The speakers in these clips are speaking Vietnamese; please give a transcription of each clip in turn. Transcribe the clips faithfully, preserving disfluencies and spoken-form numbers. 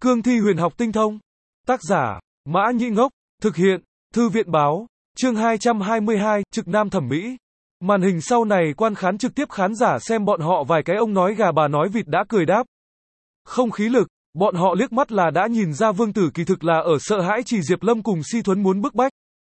Cương thi huyền học tinh thông. Tác giả, Mã Nhĩ Ngốc. Thực hiện, Thư viện Báo. Chương hai trăm hai mươi hai, trực nam thẩm mỹ. Màn hình sau này quan khán trực tiếp khán giả xem bọn họ vài cái ông nói gà bà nói vịt đã cười đáp. Không khí lực, bọn họ liếc mắt là đã nhìn ra Vương Tử kỳ thực là ở sợ hãi chỉ Diệp Lâm cùng Si Thuấn muốn bức bách.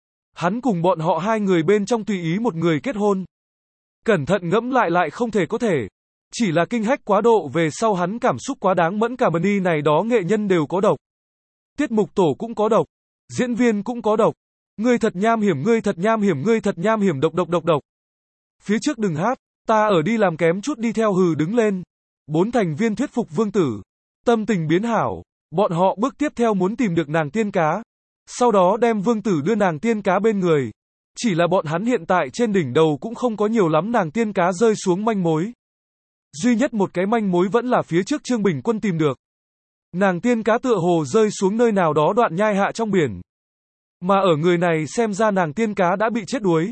Hắn cùng bọn họ hai người bên trong tùy ý một người kết hôn. Cẩn thận ngẫm lại lại không thể có thể. Chỉ là kinh hách quá độ về sau hắn cảm xúc quá đáng mẫn cả mani này đó nghệ nhân đều có độc. Tiết mục tổ cũng có độc. Diễn viên cũng có độc. Ngươi thật nham hiểm, ngươi thật nham hiểm, ngươi thật nham hiểm, độc độc độc độc. Phía trước đừng hát, ta ở đi làm kém chút đi theo hừ đứng lên. Bốn thành viên thuyết phục Vương Tử. Tâm tình biến hảo, bọn họ bước tiếp theo muốn tìm được nàng tiên cá. Sau đó đem Vương Tử đưa nàng tiên cá bên người. Chỉ là bọn hắn hiện tại trên đỉnh đầu cũng không có nhiều lắm nàng tiên cá rơi xuống manh mối. Duy nhất một cái manh mối vẫn là phía trước Trương Bình Quân tìm được. Nàng tiên cá tựa hồ rơi xuống nơi nào đó đoạn nhai hạ trong biển. Mà ở người này xem ra nàng tiên cá đã bị chết đuối.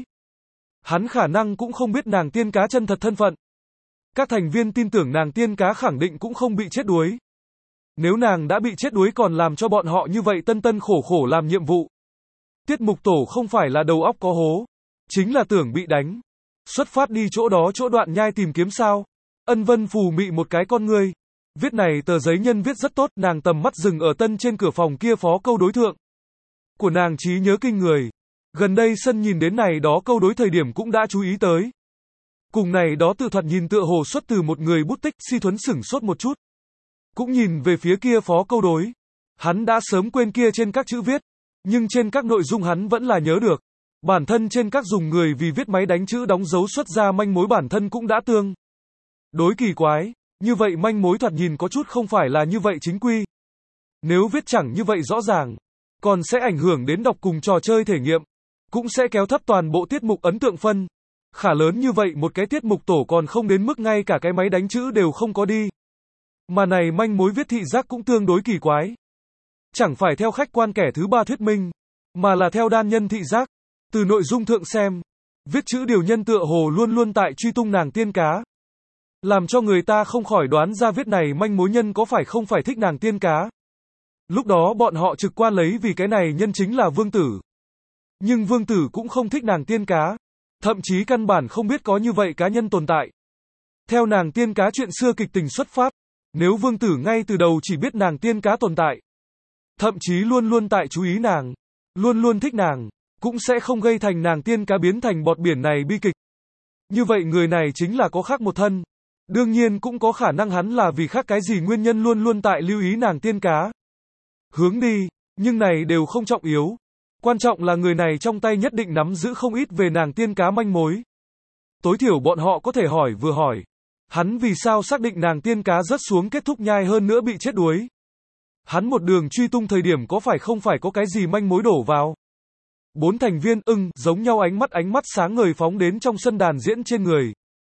Hắn khả năng cũng không biết nàng tiên cá chân thật thân phận. Các thành viên tin tưởng nàng tiên cá khẳng định cũng không bị chết đuối. Nếu nàng đã bị chết đuối còn làm cho bọn họ như vậy tân tân khổ khổ làm nhiệm vụ. Tiết mục tổ không phải là đầu óc có hố. Chính là tưởng bị đánh. Xuất phát đi chỗ đó chỗ đoạn nhai tìm kiếm sao. Ân Vân phù mị một cái con ngươi. Viết này tờ giấy nhân viết rất tốt, nàng tầm mắt dừng ở tân trên cửa phòng kia phó câu đối thượng. Của nàng trí nhớ kinh người. Gần đây sân nhìn đến này đó câu đối thời điểm cũng đã chú ý tới. Cùng này đó tự thoạt nhìn tựa hồ xuất từ một người bút tích, Si Thuấn sửng sốt một chút. Cũng nhìn về phía kia phó câu đối. Hắn đã sớm quên kia trên các chữ viết. Nhưng trên các nội dung hắn vẫn là nhớ được. Bản thân trên các dùng người vì viết máy đánh chữ đóng dấu xuất ra manh mối bản thân cũng đã tương. Đối kỳ quái. Như vậy manh mối thoạt nhìn có chút không phải là như vậy chính quy. Nếu viết chẳng như vậy rõ ràng. Còn sẽ ảnh hưởng đến đọc cùng trò chơi thể nghiệm. Cũng sẽ kéo thấp toàn bộ tiết mục ấn tượng phân. Khả lớn như vậy một cái tiết mục tổ còn không đến mức ngay cả cái máy đánh chữ đều không có đi. Mà này manh mối viết thị giác cũng tương đối kỳ quái. Chẳng phải theo khách quan kẻ thứ ba thuyết minh. Mà là theo đan nhân thị giác. Từ nội dung thượng xem. Viết chữ điều nhân tựa hồ luôn luôn tại truy tung nàng tiên cá. Làm cho người ta không khỏi đoán ra viết này manh mối nhân có phải không phải thích nàng tiên cá. Lúc đó bọn họ trực quan lấy vì cái này nhân chính là Vương Tử. Nhưng Vương Tử cũng không thích nàng tiên cá. Thậm chí căn bản không biết có như vậy cá nhân tồn tại. Theo nàng tiên cá chuyện xưa kịch tình xuất phát. Nếu Vương Tử ngay từ đầu chỉ biết nàng tiên cá tồn tại. Thậm chí luôn luôn tại chú ý nàng. Luôn luôn thích nàng. Cũng sẽ không gây thành nàng tiên cá biến thành bọt biển này bi kịch. Như vậy người này chính là có khác một thân. Đương nhiên cũng có khả năng hắn là vì khác cái gì nguyên nhân luôn luôn tại lưu ý nàng tiên cá. Hướng đi, nhưng này đều không trọng yếu. Quan trọng là người này trong tay nhất định nắm giữ không ít về nàng tiên cá manh mối. Tối thiểu bọn họ có thể hỏi vừa hỏi. Hắn vì sao xác định nàng tiên cá rớt xuống kết thúc nhai hơn nữa bị chết đuối. Hắn một đường truy tung thời điểm có phải không phải có cái gì manh mối đổ vào. Bốn thành viên ưng giống nhau ánh mắt ánh mắt sáng ngời phóng đến trong sân đàn diễn trên người.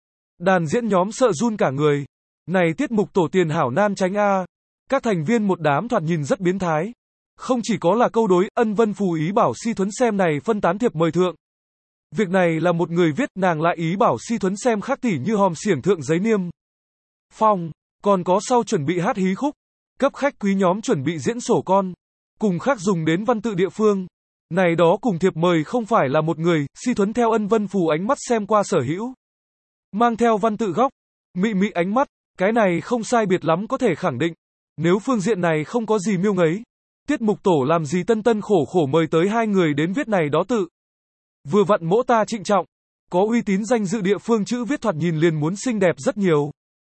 Đàn diễn nhóm sợ run cả người. Này tiết mục tổ tiền hảo nan tránh a. Các thành viên một đám thoạt nhìn rất biến thái. Không chỉ có là câu đối, Ân Vân phù ý bảo Si Thuấn xem này phân tán thiệp mời thượng. Việc này là một người viết, nàng lại ý bảo Si Thuấn xem khắc tỉ như hòm xiển thượng giấy niêm phong. Còn có sau chuẩn bị hát hí khúc. Cấp khách quý nhóm chuẩn bị diễn sổ con. Cùng khác dùng đến văn tự địa phương. Này đó cùng thiệp mời không phải là một người, Si Thuấn theo Ân Vân phù ánh mắt xem qua sở hữu. Mang theo văn tự góc, mị mị ánh mắt, cái này không sai biệt lắm có thể khẳng định. Nếu phương diện này không có gì miêu ngấy, tiết mục tổ làm gì tân tân khổ khổ mời tới hai người đến viết này đó tự. Vừa vặn mỗ ta trịnh trọng, có uy tín danh dự địa phương chữ viết thoạt nhìn liền muốn xinh đẹp rất nhiều.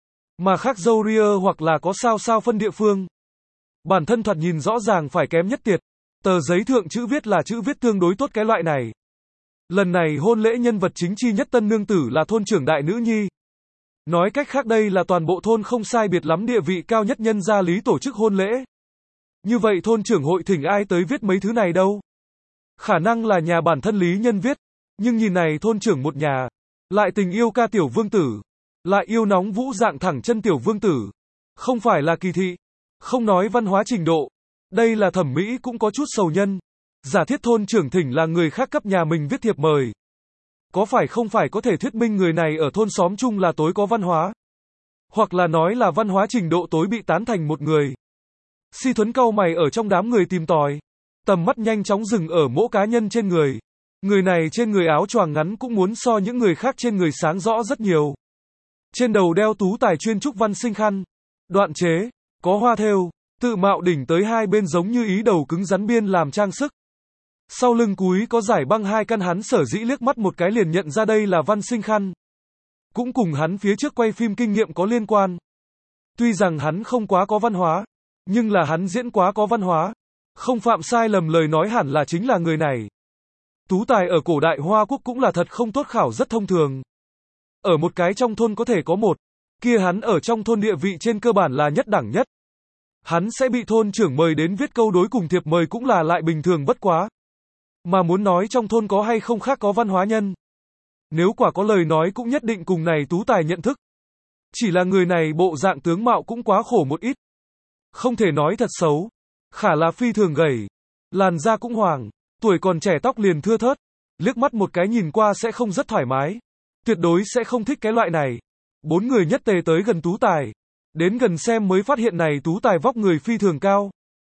Mà khác dâu ria hoặc là có sao sao phân địa phương. Bản thân thoạt nhìn rõ ràng phải kém nhất tiệt. Tờ giấy thượng chữ viết là chữ viết tương đối tốt cái loại này. Lần này hôn lễ nhân vật chính chi nhất tân nương tử là thôn trưởng đại nữ nhi. Nói cách khác đây là toàn bộ thôn không sai biệt lắm địa vị cao nhất nhân gia lý tổ chức hôn lễ. Như vậy thôn trưởng hội thỉnh ai tới viết mấy thứ này đâu? Khả năng là nhà bản thân lý nhân viết. Nhưng nhìn này thôn trưởng một nhà. Lại tình yêu ca tiểu vương tử. Lại yêu nóng vũ dạng thẳng chân tiểu vương tử. Không phải là kỳ thị. Không nói văn hóa trình độ. Đây là thẩm mỹ cũng có chút sầu nhân. Giả thiết thôn trưởng thỉnh là người khác cấp nhà mình viết thiệp mời. Có phải không phải có thể thuyết minh người này ở thôn xóm chung là tối có văn hóa? Hoặc là nói là văn hóa trình độ tối bị tán thành một người. Si Thuấn cau mày ở trong đám người tìm tòi. Tầm mắt nhanh chóng dừng ở mỗi cá nhân trên người. Người này trên người áo choàng ngắn cũng muốn so những người khác trên người sáng rõ rất nhiều. Trên đầu đeo Tú Tài chuyên trúc văn sinh khăn. Đoạn chế, có hoa thêu, tự mạo đỉnh tới hai bên giống như ý đầu cứng rắn biên làm trang sức. Sau lưng cúi có giải băng hai căn, hắn sở dĩ liếc mắt một cái liền nhận ra đây là văn sinh khăn. Cũng cùng hắn phía trước quay phim kinh nghiệm có liên quan. Tuy rằng hắn không quá có văn hóa, nhưng là hắn diễn quá có văn hóa. Không phạm sai lầm lời nói hẳn là chính là người này. Tú tài ở cổ đại Hoa Quốc cũng là thật không tốt khảo rất thông thường. Ở một cái trong thôn có thể có một, kia hắn ở trong thôn địa vị trên cơ bản là nhất đẳng nhất. Hắn sẽ bị thôn trưởng mời đến viết câu đối cùng thiệp mời cũng là lại bình thường bất quá. Mà muốn nói trong thôn có hay không khác có văn hóa nhân. Nếu quả có lời nói cũng nhất định cùng này tú tài nhận thức. Chỉ là người này bộ dạng tướng mạo cũng quá khổ một ít. Không thể nói thật xấu. Khả là phi thường gầy. Làn da cũng hoàng. Tuổi còn trẻ tóc liền thưa thớt. Liếc mắt một cái nhìn qua sẽ không rất thoải mái. Tuyệt đối sẽ không thích cái loại này. Bốn người nhất tề tới gần tú tài. Đến gần xem mới phát hiện này tú tài vóc người phi thường cao.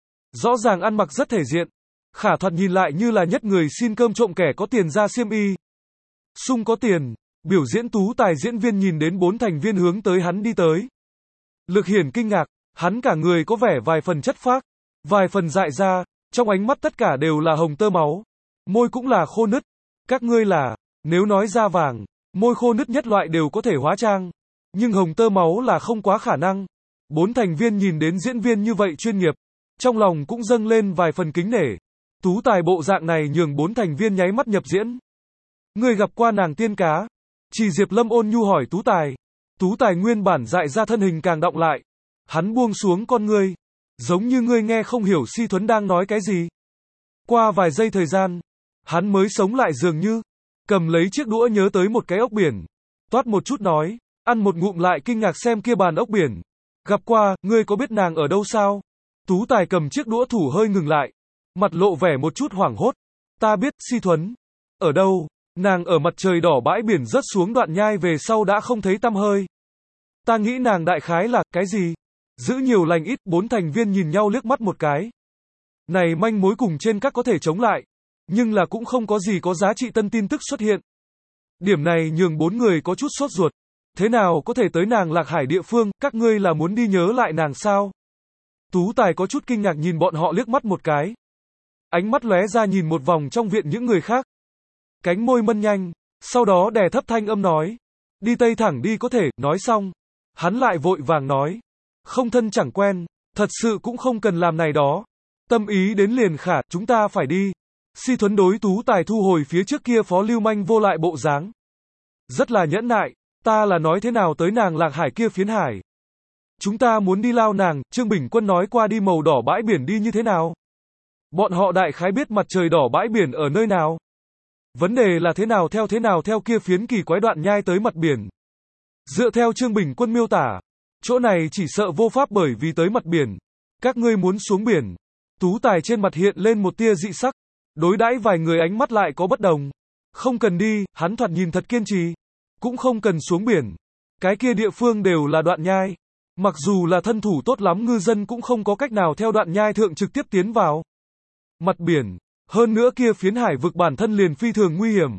Rõ ràng ăn mặc rất thể diện. Khả thoạt nhìn lại như là nhất người xin cơm trộm kẻ có tiền ra xiêm y. Sung có tiền. Biểu diễn tú tài diễn viên nhìn đến bốn thành viên hướng tới hắn đi tới. Lực Hiển kinh ngạc. Hắn cả người có vẻ vài phần chất phác. Vài phần dại ra. Trong ánh mắt tất cả đều là hồng tơ máu. Môi cũng là khô nứt. Các ngươi là, nếu nói da vàng, môi khô nứt nhất loại đều có thể hóa trang. Nhưng hồng tơ máu là không quá khả năng. Bốn thành viên nhìn đến diễn viên như vậy chuyên nghiệp. Trong lòng cũng dâng lên vài phần kính nể. Tú tài bộ dạng này nhường bốn thành viên nháy mắt nhập diễn. Người gặp qua nàng tiên cá. Chỉ Diệp Lâm ôn nhu hỏi tú tài. Tú tài nguyên bản dại ra thân hình càng đọng lại. Hắn buông xuống con ngươi. Giống như ngươi nghe không hiểu Si Thuấn đang nói cái gì. Qua vài giây thời gian, hắn mới sống lại dường như. Cầm lấy chiếc đũa nhớ tới một cái ốc biển. Toát một chút nói, ăn một ngụm lại kinh ngạc xem kia bàn ốc biển. Gặp qua, ngươi có biết nàng ở đâu sao? Tú tài cầm chiếc đũa thủ hơi ngừng lại. Mặt lộ vẻ một chút hoảng hốt. Ta biết, Si Thuấn. Ở đâu? Nàng ở mặt trời đỏ bãi biển rớt xuống đoạn nhai về sau đã không thấy tăm hơi. Ta nghĩ nàng đại khái là, cái gì? Giữ nhiều lành ít, bốn thành viên nhìn nhau liếc mắt một cái. Này manh mối cùng trên các có thể chống lại. Nhưng là cũng không có gì có giá trị tân tin tức xuất hiện. Điểm này nhường bốn người có chút sốt ruột. Thế nào có thể tới nàng Lạc Hải địa phương, các ngươi là muốn đi nhớ lại nàng sao? Tú tài có chút kinh ngạc nhìn bọn họ liếc mắt một cái. Ánh mắt lóe ra nhìn một vòng trong viện những người khác. Cánh môi mân nhanh, sau đó đè thấp thanh âm nói. Đi tây thẳng đi có thể, nói xong. Hắn lại vội vàng nói. Không thân chẳng quen, thật sự cũng không cần làm này đó. Tâm ý đến liền khả, chúng ta phải đi. Si Thuấn đối tú tài thu hồi phía trước kia phó lưu manh vô lại bộ dáng. Rất là nhẫn nại, ta là nói thế nào tới nàng Lạc Hải kia phiến hải. Chúng ta muốn đi lao nàng, Trương Bình Quân nói qua đi màu đỏ bãi biển đi như thế nào. Bọn họ đại khái biết mặt trời đỏ bãi biển ở nơi nào. Vấn đề là thế nào theo thế nào theo kia phiến kỳ quái đoạn nhai tới mặt biển. Dựa theo Trương Bình Quân miêu tả, chỗ này chỉ sợ vô pháp bởi vì tới mặt biển. Các ngươi muốn xuống biển. Tú tài trên mặt hiện lên một tia dị sắc. Đối đãi vài người ánh mắt lại có bất đồng. Không cần đi, hắn thoạt nhìn thật kiên trì. Cũng không cần xuống biển. Cái kia địa phương đều là đoạn nhai. Mặc dù là thân thủ tốt lắm ngư dân cũng không có cách nào theo đoạn nhai thượng trực tiếp tiến vào mặt biển. Hơn nữa kia phiến hải vực bản thân liền phi thường nguy hiểm.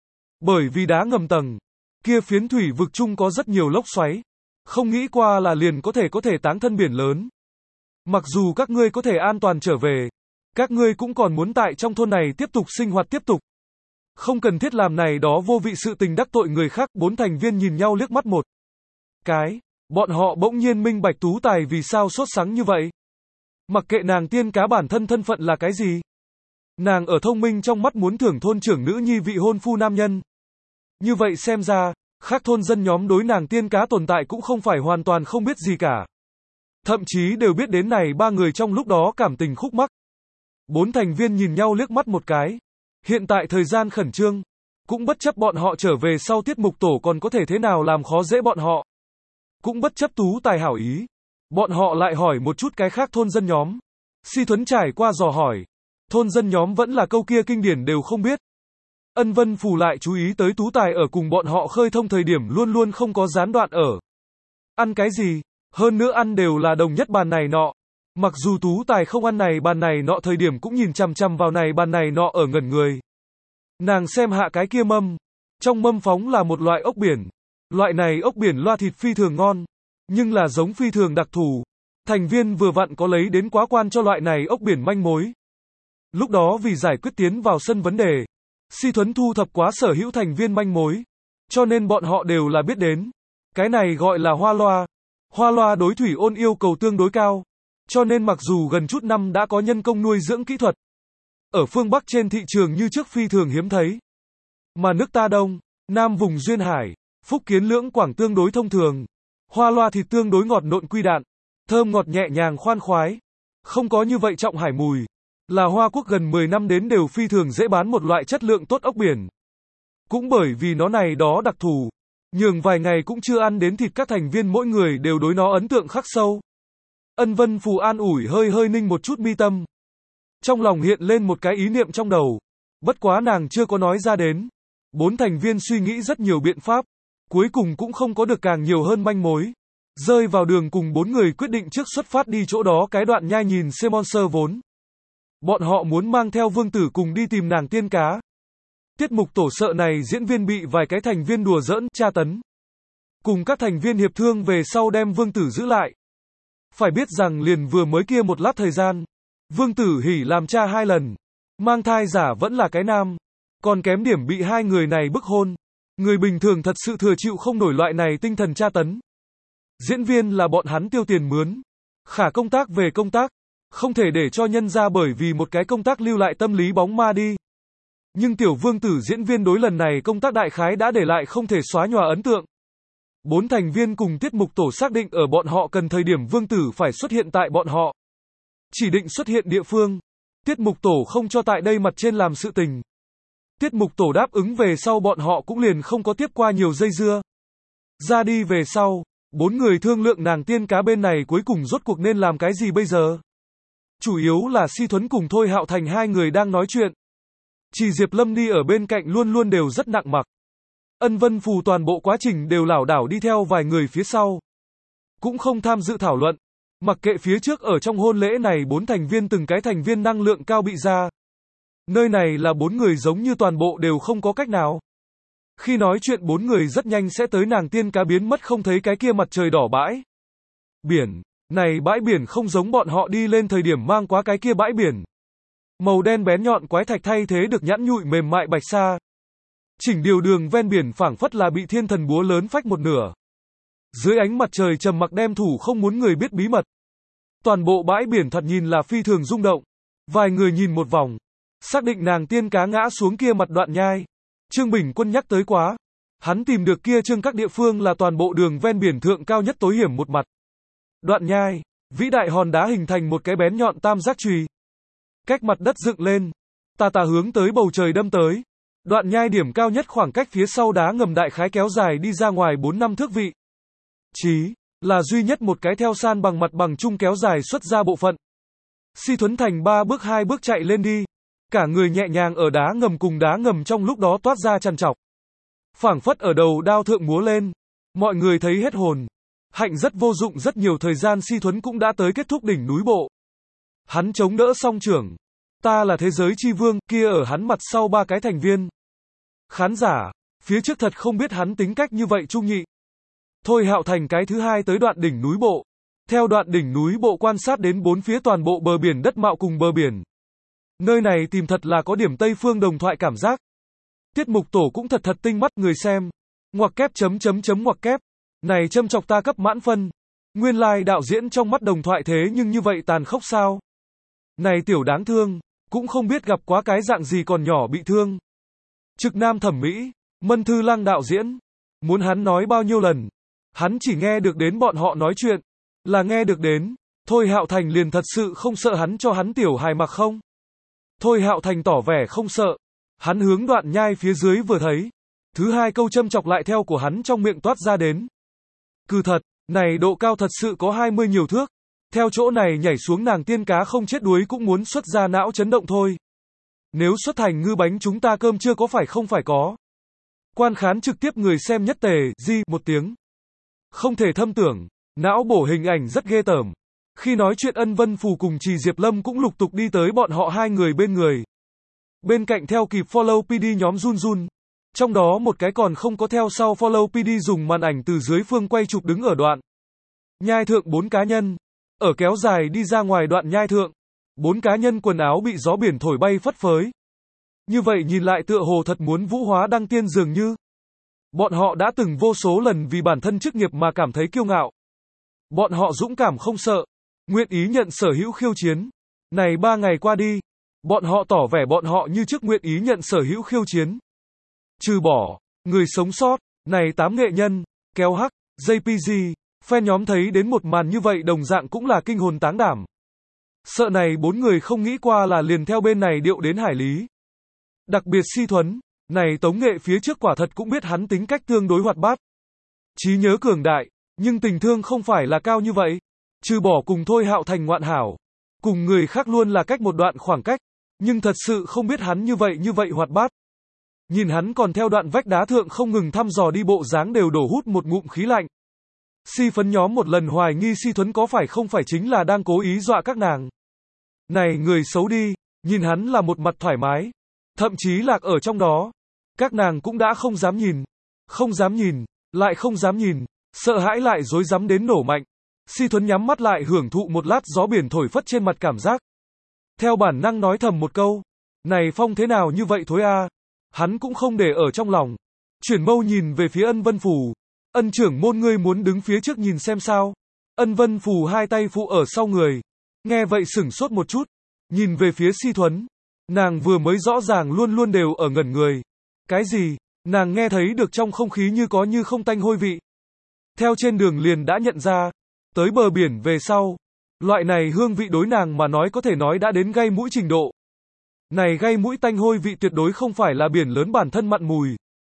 Bởi vì đá ngầm tầng. Kia phiến thủy vực chung có rất nhiều lốc xoáy. Không nghĩ qua là liền có thể có thể táng thân biển lớn. Mặc dù các ngươi có thể an toàn trở về. Các ngươi cũng còn muốn tại trong thôn này tiếp tục sinh hoạt tiếp tục. Không cần thiết làm này đó vô vị sự tình đắc tội người khác. Bốn thành viên nhìn nhau liếc mắt một cái. Bọn họ bỗng nhiên minh bạch tú tài vì sao sốt sắng như vậy. Mặc kệ nàng tiên cá bản thân thân phận là cái gì. Nàng ở thông minh trong mắt muốn thưởng thôn trưởng nữ nhi vị hôn phu nam nhân. Như vậy xem ra, khác thôn dân nhóm đối nàng tiên cá tồn tại cũng không phải hoàn toàn không biết gì cả. Thậm chí đều biết đến này ba người trong lúc đó cảm tình khúc mắc. Bốn thành viên nhìn nhau liếc mắt một cái. Hiện tại thời gian khẩn trương. Cũng bất chấp bọn họ trở về sau tiết mục tổ còn có thể thế nào làm khó dễ bọn họ. Cũng bất chấp tú tài hảo ý. Bọn họ lại hỏi một chút cái khác thôn dân nhóm. Si Thuấn trải qua dò hỏi. Thôn dân nhóm vẫn là câu kia kinh điển đều không biết. Ân Vân Phù lại chú ý tới tú tài ở cùng bọn họ khơi thông thời điểm luôn luôn không có gián đoạn ở. Ăn cái gì? Hơn nữa ăn đều là đồng nhất bàn này nọ. Mặc dù tú tài không ăn này bàn này nọ thời điểm cũng nhìn chằm chằm vào này bàn này nọ ở ngẩn người. Nàng xem hạ cái kia mâm. Trong mâm phóng là một loại ốc biển. Loại này ốc biển loa thịt phi thường ngon. Nhưng là giống phi thường đặc thù. Thành viên vừa vặn có lấy đến quá quan cho loại này ốc biển manh mối. Lúc đó vì giải quyết tiến vào sân vấn đề, Si Thuấn thu thập quá sở hữu thành viên manh mối. Cho nên bọn họ đều là biết đến. Cái này gọi là hoa loa. Hoa loa đối thủy ôn yêu cầu tương đối cao. Cho nên mặc dù gần chút năm đã có nhân công nuôi dưỡng kỹ thuật. Ở phương Bắc trên thị trường như trước phi thường hiếm thấy. Mà nước ta Đông, Nam vùng Duyên Hải, Phúc Kiến Lưỡng Quảng tương đối thông thường. Hoa loa thịt tương đối ngọt nộn quy đạn. Thơm ngọt nhẹ nhàng khoan khoái. Không có như vậy trọng hải mùi. Là Hoa Quốc gần mười năm đến đều phi thường dễ bán một loại chất lượng tốt ốc biển. Cũng bởi vì nó này đó đặc thù. Nhường vài ngày cũng chưa ăn đến thịt các thành viên mỗi người đều đối nó ấn tượng khắc sâu. Ân Vân Phù an ủi hơi hơi ninh một chút mi tâm. Trong lòng hiện lên một cái ý niệm trong đầu. Bất quá nàng chưa có nói ra đến. Bốn thành viên suy nghĩ rất nhiều biện pháp. Cuối cùng cũng không có được càng nhiều hơn manh mối. Rơi vào đường cùng bốn người quyết định trước xuất phát đi chỗ đó cái đoạn nhai nhìn Simon Sơ vốn. Bọn họ muốn mang theo Vương Tử cùng đi tìm nàng tiên cá. Tiết mục tổ sợ này diễn viên bị vài cái thành viên đùa giỡn, tra tấn. Cùng các thành viên hiệp thương về sau đem Vương Tử giữ lại. Phải biết rằng liền vừa mới kia một lát thời gian. Vương Tử hỉ làm cha hai lần. Mang thai giả vẫn là cái nam. Còn kém điểm bị hai người này bức hôn. Người bình thường thật sự thừa chịu không nổi loại này tinh thần tra tấn. Diễn viên là bọn hắn tiêu tiền mướn. Khả công tác về công tác. Không thể để cho nhân ra bởi vì một cái công tác lưu lại tâm lý bóng ma đi. Nhưng tiểu Vương Tử diễn viên đối lần này công tác đại khái đã để lại không thể xóa nhòa ấn tượng. Bốn thành viên cùng tiết mục tổ xác định ở bọn họ cần thời điểm Vương Tử phải xuất hiện tại bọn họ. Chỉ định xuất hiện địa phương. Tiết mục tổ không cho tại đây mặt trên làm sự tình. Tiết mục tổ đáp ứng về sau bọn họ cũng liền không có tiếp qua nhiều dây dưa. Ra đi về sau, bốn người thương lượng nàng tiên cá bên này cuối cùng rốt cuộc nên làm cái gì bây giờ. Chủ yếu là Si Thuấn cùng Thôi Hạo Thành hai người đang nói chuyện. Chỉ Diệp Lâm đi ở bên cạnh luôn luôn đều rất nặng mặc. Ân Vân Phù toàn bộ quá trình đều lảo đảo đi theo vài người phía sau. Cũng không tham dự thảo luận. Mặc kệ phía trước ở trong hôn lễ này bốn thành viên từng cái thành viên năng lượng cao bị ra. Nơi này là bốn người giống như toàn bộ đều không có cách nào. Khi nói chuyện bốn người rất nhanh sẽ tới nàng tiên cá biến mất không thấy cái kia mặt trời đỏ bãi. Biển. Này bãi biển không giống bọn họ đi lên thời điểm mang quá cái kia bãi biển. Màu đen bén nhọn quái thạch thay thế được nhẵn nhụi mềm mại bạch sa. Chỉnh điều đường ven biển phảng phất là bị thiên thần búa lớn phách một nửa. Dưới ánh mặt trời trầm mặc đem thủ không muốn người biết bí mật. Toàn bộ bãi biển thật nhìn là phi thường rung động. Vài người nhìn một vòng. Xác định nàng tiên cá ngã xuống kia mặt đoạn nhai. Trương Bình Quân nhắc tới quá. Hắn tìm được kia trương các địa phương là toàn bộ đường ven biển thượng cao nhất tối hiểm một mặt. Đoạn nhai, vĩ đại hòn đá hình thành một cái bén nhọn tam giác chùy. Cách mặt đất dựng lên. Tà tà hướng tới bầu trời đâm tới. Đoạn nhai điểm cao nhất khoảng cách phía sau đá ngầm đại khái kéo dài đi ra ngoài bốn năm thước vị. Chí, là duy nhất một cái theo san bằng mặt bằng chung kéo dài xuất ra bộ phận. Si Thuấn Thành ba bước hai bước chạy lên đi. Cả người nhẹ nhàng ở đá ngầm cùng đá ngầm trong lúc đó toát ra trằn trọc. Phảng phất ở đầu đao thượng múa lên. Mọi người thấy hết hồn. Hạnh rất vô dụng rất nhiều thời gian Si Thuấn cũng đã tới kết thúc đỉnh núi bộ. Hắn chống đỡ song trưởng. Ta là thế giới chi vương, kia ở hắn mặt sau ba cái thành viên. Khán giả, phía trước thật không biết hắn tính cách như vậy trung nhị. Thôi Hạo Thành cái thứ hai tới đoạn đỉnh núi bộ. Theo đoạn đỉnh núi bộ quan sát đến bốn phía toàn bộ bờ biển đất mạo cùng bờ biển. Nơi này tìm thật là có điểm Tây Phương đồng thoại cảm giác. Tiết mục tổ cũng thật thật tinh mắt người xem. Ngoặc kép chấm chấm chấm ngoặc kép. Này châm chọc ta cấp mãn phân. Nguyên lai like đạo diễn trong mắt đồng thoại thế nhưng như vậy tàn khốc sao? Này tiểu đáng thương, cũng không biết gặp quá cái dạng gì còn nhỏ bị thương. Trực nam thẩm mỹ, Mân Thư Lăng đạo diễn. Muốn hắn nói bao nhiêu lần. Hắn chỉ nghe được đến bọn họ nói chuyện. Là nghe được đến. Thôi Hạo Thành liền thật sự không sợ hắn cho hắn tiểu hài mặc không? Thôi Hạo Thành tỏ vẻ không sợ. Hắn hướng đoạn nhai phía dưới vừa thấy. Thứ hai câu châm chọc lại theo của hắn trong miệng toát ra đến. Cứ thật, này độ cao thật sự có hai mươi nhiều thước. Theo chỗ này nhảy xuống nàng tiên cá không chết đuối cũng muốn xuất ra não chấn động thôi. Nếu xuất thành ngư bánh chúng ta cơm chưa có phải không phải có. Quan khán trực tiếp người xem nhất tề, di, một tiếng. Không thể thâm tưởng, não bổ hình ảnh rất ghê tởm. Khi nói chuyện Ân Vân Phù cùng Trì Diệp Lâm cũng lục tục đi tới bọn họ hai người bên người. Bên cạnh theo kịp follow pê đê nhóm Jun Jun. Trong đó một cái còn không có theo sau follow pê đê dùng màn ảnh từ dưới phương quay chụp đứng ở đoạn nhai thượng bốn cá nhân. Ở kéo dài đi ra ngoài đoạn nhai thượng. Bốn cá nhân quần áo bị gió biển thổi bay phất phới. Như vậy nhìn lại tựa hồ thật muốn vũ hóa đăng tiên dường như. Bọn họ đã từng vô số lần vì bản thân chức nghiệp mà cảm thấy kiêu ngạo. Bọn họ dũng cảm không sợ. Nguyện ý nhận sở hữu khiêu chiến. Này ba ngày qua đi. Bọn họ tỏ vẻ bọn họ như trước nguyện ý nhận sở hữu khiêu chiến. Trừ bỏ, người sống sót, này tám nghệ nhân, kéo hắc, gi pê giê, fan nhóm thấy đến một màn như vậy đồng dạng cũng là kinh hồn táng đảm. Sợ này bốn người không nghĩ qua là liền theo bên này điệu đến hải lý. Đặc biệt Si Thuấn, này tống nghệ phía trước quả thật cũng biết hắn tính cách tương đối hoạt bát. Trí nhớ cường đại, nhưng tình thương không phải là cao như vậy. Trừ bỏ cùng Thôi Hạo Thành ngoạn hảo. Cùng người khác luôn là cách một đoạn khoảng cách. Nhưng thật sự không biết hắn như vậy như vậy hoạt bát. Nhìn hắn còn theo đoạn vách đá thượng không ngừng thăm dò đi bộ dáng đều đổ hút một ngụm khí lạnh. Si phấn nhóm một lần hoài nghi Si Thuấn có phải không phải chính là đang cố ý dọa các nàng. Này người xấu đi, nhìn hắn là một mặt thoải mái. Thậm chí lạc ở trong đó. Các nàng cũng đã không dám nhìn. Không dám nhìn, lại không dám nhìn. Sợ hãi lại dối dám đến nổ mạnh. Si Thuấn nhắm mắt lại hưởng thụ một lát gió biển thổi phất trên mặt cảm giác. Theo bản năng nói thầm một câu. Này phong thế nào như vậy thối a. Hắn cũng không để ở trong lòng. Chuyển mâu nhìn về phía Ân Vân Phù. Ân trưởng môn ngươi muốn đứng phía trước nhìn xem sao. Ân Vân Phù hai tay phụ ở sau người. Nghe vậy sửng sốt một chút. Nhìn về phía Si Thuấn. Nàng vừa mới rõ ràng luôn luôn đều ở ngẩn người. Cái gì? Nàng nghe thấy được trong không khí như có như không tanh hôi vị. Theo trên đường liền đã nhận ra. Tới bờ biển về sau. Loại này hương vị đối nàng mà nói có thể nói đã đến gây mũi trình độ. Này gây mũi tanh hôi vị tuyệt đối không phải là biển lớn bản thân mặn mùi.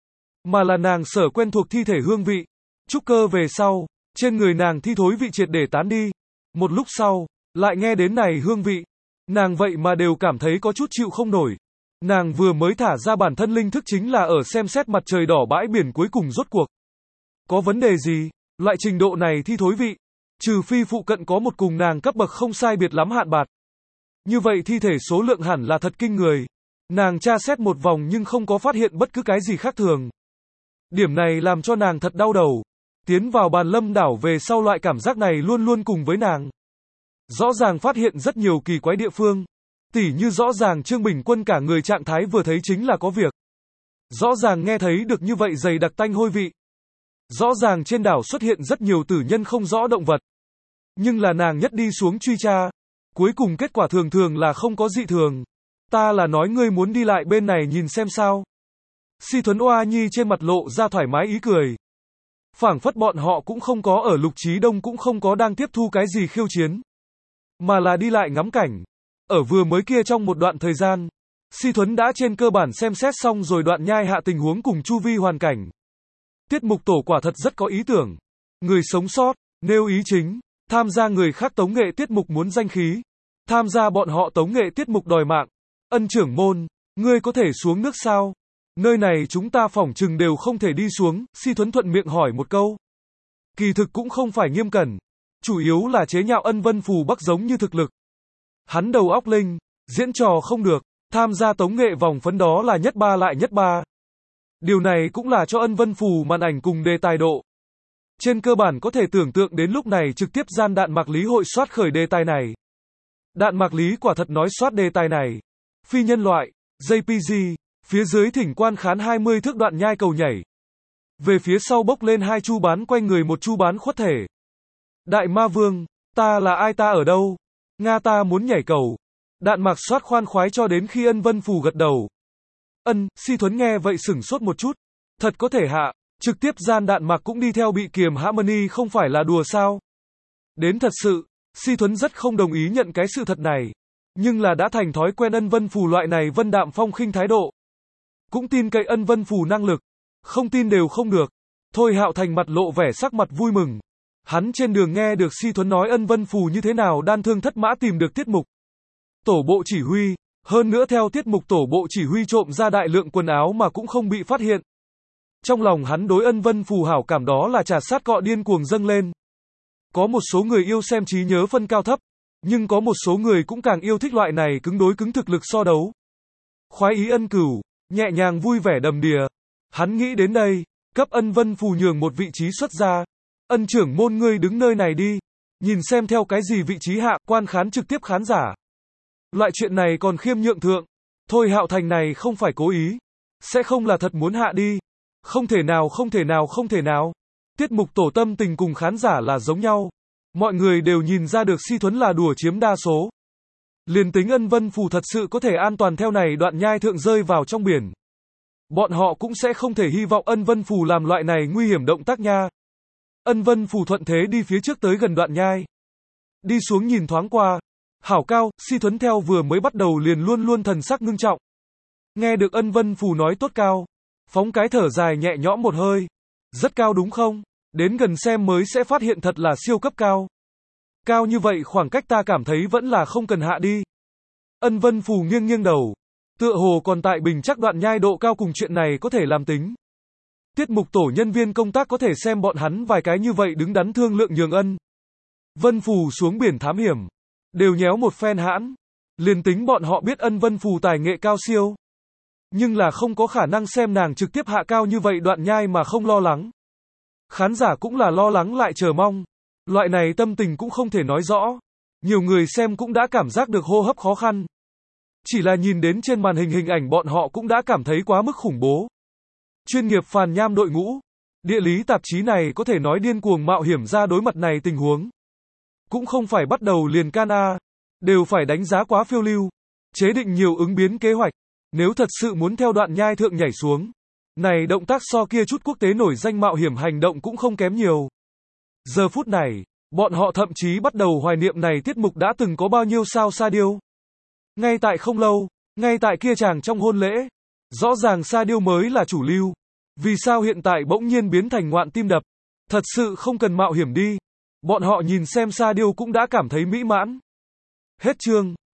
Mà là nàng sở quen thuộc thi thể hương vị. Trúc cơ về sau. Trên người nàng thi thối vị triệt để tán đi. Một lúc sau. Lại nghe đến này hương vị. Nàng vậy mà đều cảm thấy có chút chịu không nổi. Nàng vừa mới thả ra bản thân linh thức chính là ở xem xét mặt trời đỏ bãi biển cuối cùng rốt cuộc. Có vấn đề gì? Loại trình độ này thi thối vị. Trừ phi phụ cận có một cùng nàng cấp bậc không sai biệt lắm hạn bạt. Như vậy thi thể số lượng hẳn là thật kinh người. Nàng tra xét một vòng nhưng không có phát hiện bất cứ cái gì khác thường. Điểm này làm cho nàng thật đau đầu. Tiến vào bàn lâm đảo về sau loại cảm giác này luôn luôn cùng với nàng. Rõ ràng phát hiện rất nhiều kỳ quái địa phương. Tỉ như rõ ràng Trương Bình Quân cả người trạng thái vừa thấy chính là có việc. Rõ ràng nghe thấy được như vậy dày đặc tanh hôi vị. Rõ ràng trên đảo xuất hiện rất nhiều tử nhân không rõ động vật. Nhưng là nàng nhất đi xuống truy tra. Cuối cùng kết quả thường thường là không có dị thường. Ta là nói ngươi muốn đi lại bên này nhìn xem sao. Si Thuấn Oa Nhi trên mặt lộ ra thoải mái ý cười. Phảng phất bọn họ cũng không có ở Lục Trí Đông cũng không có đang tiếp thu cái gì khiêu chiến. Mà là đi lại ngắm cảnh. Ở vừa mới kia trong một đoạn thời gian. Si Thuấn đã trên cơ bản xem xét xong rồi đoạn nhai hạ tình huống cùng chu vi hoàn cảnh. Tiết mục tổ quả thật rất có ý tưởng. Người sống sót, nêu ý chính. Tham gia người khác tống nghệ tiết mục muốn danh khí. Tham gia bọn họ tống nghệ tiết mục đòi mạng. Ân trưởng môn, ngươi có thể xuống nước sao? Nơi này chúng ta phỏng chừng đều không thể đi xuống. Si Thuấn thuận miệng hỏi một câu. Kỳ thực cũng không phải nghiêm cẩn. Chủ yếu là chế nhạo Ân Vân Phù Bắc giống như thực lực. Hắn đầu óc linh, diễn trò không được. Tham gia tống nghệ vòng phấn đó là nhất ba lại nhất ba. Điều này cũng là cho Ân Vân Phù màn ảnh cùng đề tài độ. Trên cơ bản có thể tưởng tượng đến lúc này trực tiếp gian đạn mạc lý hội soát khởi đề tài này. Đạn mạc lý quả thật nói soát đề tài này. Phi nhân loại, gi pê giê, phía dưới thỉnh quan khán hai mươi thước đoạn nhai cầu nhảy. Về phía sau bốc lên hai chu bán quanh người một chu bán khuất thể. Đại ma vương, ta là ai ta ở đâu? Nga ta muốn nhảy cầu. Đạn mạc soát khoan khoái cho đến khi Ân Vân Phù gật đầu. Ân, Si Thuấn nghe vậy sửng sốt một chút. Thật có thể hạ. Trực tiếp gian đạn mạc cũng đi theo bị kiềm Harmony không phải là đùa sao? Đến thật sự, Si Thuấn rất không đồng ý nhận cái sự thật này. Nhưng là đã thành thói quen Ân Vân Phù loại này vân đạm phong khinh thái độ. Cũng tin cậy Ân Vân Phù năng lực. Không tin đều không được. Thôi Hạo Thành mặt lộ vẻ sắc mặt vui mừng. Hắn trên đường nghe được Si Thuấn nói Ân Vân Phù như thế nào đan thương thất mã tìm được tiết mục. Tổ bộ chỉ huy, hơn nữa theo tiết mục tổ bộ chỉ huy trộm ra đại lượng quần áo mà cũng không bị phát hiện. Trong lòng hắn đối Ân Vân Phù hảo cảm đó là trà sát cọ điên cuồng dâng lên. Có một số người yêu xem trí nhớ phân cao thấp, nhưng có một số người cũng càng yêu thích loại này cứng đối cứng thực lực so đấu. Khoái ý ân cửu, nhẹ nhàng vui vẻ đầm đìa. Hắn nghĩ đến đây, cấp Ân Vân Phù nhường một vị trí xuất ra. Ân trưởng môn ngươi đứng nơi này đi, nhìn xem theo cái gì vị trí hạ, quan khán trực tiếp khán giả. Loại chuyện này còn khiêm nhượng thượng. Thôi Hạo Thành này không phải cố ý, sẽ không là thật muốn hạ đi. Không thể nào không thể nào không thể nào. Tiết mục tổ tâm tình cùng khán giả là giống nhau. Mọi người đều nhìn ra được Si Thuấn là đùa chiếm đa số. Liền tính Ân Vân Phù thật sự có thể an toàn theo này đoạn nhai thượng rơi vào trong biển. Bọn họ cũng sẽ không thể hy vọng Ân Vân Phù làm loại này nguy hiểm động tác nha. Ân Vân Phù thuận thế đi phía trước tới gần đoạn nhai. Đi xuống nhìn thoáng qua. Hảo cao, Si Thuấn theo vừa mới bắt đầu liền luôn luôn thần sắc ngưng trọng. Nghe được Ân Vân Phù nói tốt cao. Phóng cái thở dài nhẹ nhõm một hơi. Rất cao đúng không? Đến gần xem mới sẽ phát hiện thật là siêu cấp cao. Cao như vậy khoảng cách ta cảm thấy vẫn là không cần hạ đi. Ân Vân Phù nghiêng nghiêng đầu. Tựa hồ còn tại bình chắc đoạn nhai độ cao cùng chuyện này có thể làm tính. Tiết mục tổ nhân viên công tác có thể xem bọn hắn vài cái như vậy đứng đắn thương lượng nhường Ân Vân Phù xuống biển thám hiểm. Đều nhéo một phen hãn. Liền tính bọn họ biết Ân Vân Phù tài nghệ cao siêu. Nhưng là không có khả năng xem nàng trực tiếp hạ cao như vậy đoạn nhai mà không lo lắng. Khán giả cũng là lo lắng lại chờ mong. Loại này tâm tình cũng không thể nói rõ. Nhiều người xem cũng đã cảm giác được hô hấp khó khăn. Chỉ là nhìn đến trên màn hình hình ảnh bọn họ cũng đã cảm thấy quá mức khủng bố. Chuyên nghiệp phàn nham đội ngũ. Địa lý tạp chí này có thể nói điên cuồng mạo hiểm ra đối mặt này tình huống. Cũng không phải bắt đầu liền can A. Đều phải đánh giá quá phiêu lưu. Chế định nhiều ứng biến kế hoạch. Nếu thật sự muốn theo đoạn nhai thượng nhảy xuống. Này động tác so kia chút quốc tế nổi danh mạo hiểm hành động cũng không kém nhiều. Giờ phút này, bọn họ thậm chí bắt đầu hoài niệm này tiết mục đã từng có bao nhiêu sao Sa Điêu. Ngay tại không lâu, ngay tại kia chàng trong hôn lễ, rõ ràng Sa Điêu mới là chủ lưu. Vì sao hiện tại bỗng nhiên biến thành ngoạn tim đập? Thật sự không cần mạo hiểm đi. Bọn họ nhìn xem Sa Điêu cũng đã cảm thấy mỹ mãn. Hết chương.